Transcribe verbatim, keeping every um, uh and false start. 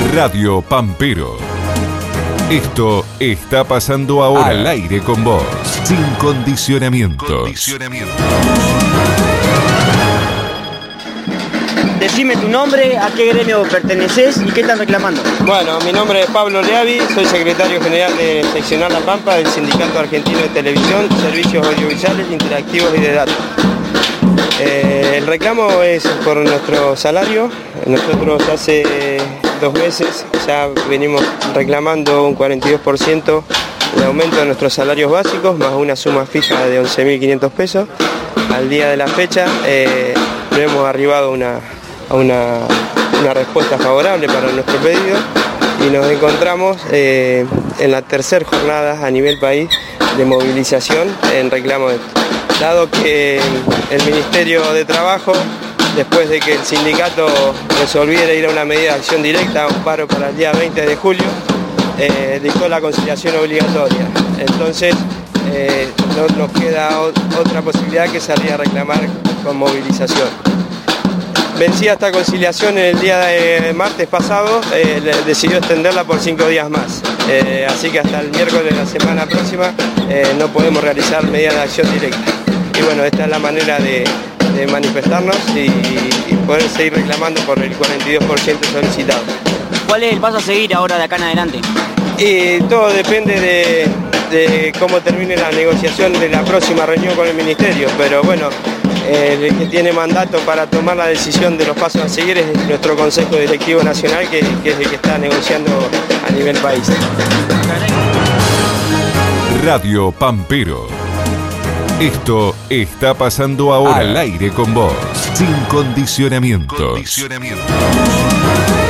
Radio Pampero. Esto está pasando ahora al aire con vos, sin condicionamientos. Condicionamientos. Decime tu nombre, a qué gremio perteneces y qué están reclamando. Bueno, mi nombre es Pablo Leavi, soy secretario general de Seccional La Pampa del Sindicato Argentino de Televisión, Servicios Audiovisuales, Interactivos y de Datos. Eh, el reclamo es por nuestro salario. Nosotros hace dos meses ya venimos reclamando un cuarenta y dos por ciento de aumento de nuestros salarios básicos, más una suma fija de once mil quinientos pesos. Al día de la fecha eh, no hemos arribado una, a una, una respuesta favorable para nuestro pedido y nos encontramos eh, en la tercera jornada a nivel país de movilización en reclamo de esto. Dado que el Ministerio de Trabajo, después de que el sindicato resolviera ir a una medida de acción directa, un paro para el día veinte de julio, eh, dictó la conciliación obligatoria. Entonces eh, no nos queda otra posibilidad que salir a reclamar con movilización. Vencida esta conciliación el día de martes pasado, eh, decidió extenderla por cinco días más. Eh, así que hasta el miércoles de la semana próxima eh, no podemos realizar medidas de acción directa. Y bueno, esta es la manera de, de manifestarnos y, y poder seguir reclamando por el cuarenta y dos por ciento solicitado. ¿Cuál es el paso a seguir ahora de acá en adelante? Y todo depende de, de cómo termine la negociación de la próxima reunión con el Ministerio, pero bueno, el que tiene mandato para tomar la decisión de los pasos a seguir es nuestro Consejo Directivo Nacional, que, que es el que está negociando a nivel país. Radio Pampero. Esto está pasando ahora al aire con vos, sin condicionamientos. Condicionamientos.